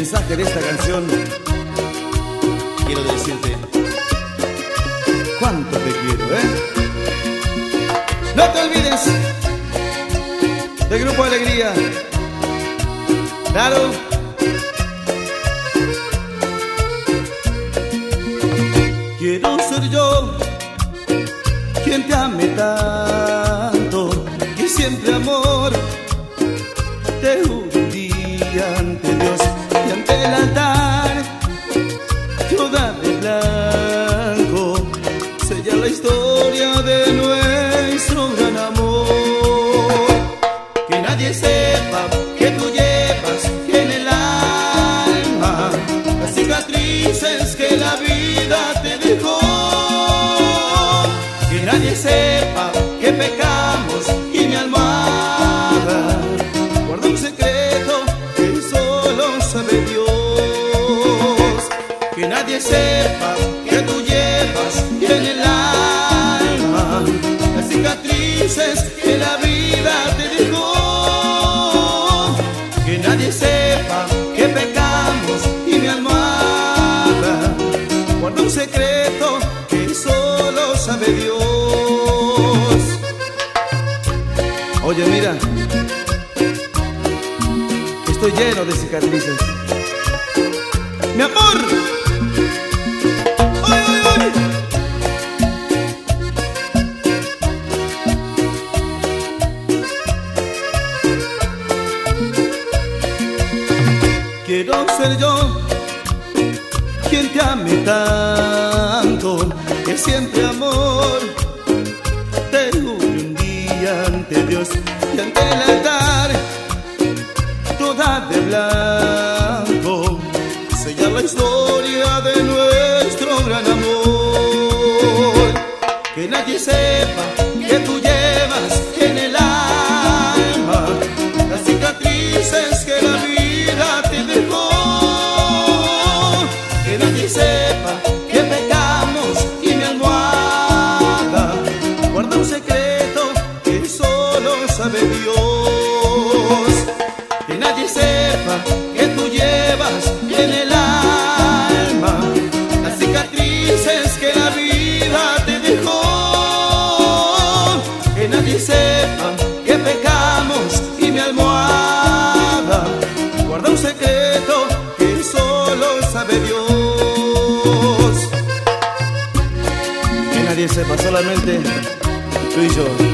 mensaje de esta canción, quiero decirte cuánto te quiero, No te olvides del Grupo Alegría. Claro. Quiero ser yo quien te ame tanto y siempre amor te hundí ante Dios y ante el altar, toda de blanco, sella la historia de nuestro gran amor. Que nadie sepa que tú llevas en el alma las cicatrices que la vida te dejó. Que nadie sepa que pecamos y mi almohada guarda un secreto que solo sabe Dios. Que nadie sepa que tú llevas en el alma las cicatrices que la vida te dejó. Que nadie sepa que pecamos y mi almohada guarda un secreto que solo sabe Dios. Oye, mira, estoy lleno de cicatrices. ¡Mi amor! ¡Ay, ay, ay! Quiero ser yo quien te ame tanto, que siempre amor te hundí ante Dios y ante el altar, toda de blanco, sellar la historia de nuestro gran amor. Que nadie sepa que tú llevas en el alma las cicatrices que la vida te dejó. Que nadie sepa que pecamos y mi almohada guarda un secreto que solo sabe Dios. Que nadie sepa que tú llevas en el alma las cicatrices que la vida te dejó. Que nadie sepa que pecamos y mi almohada guarda un secreto que solo sabe Dios. Que nadie sepa, solamente tú y yo.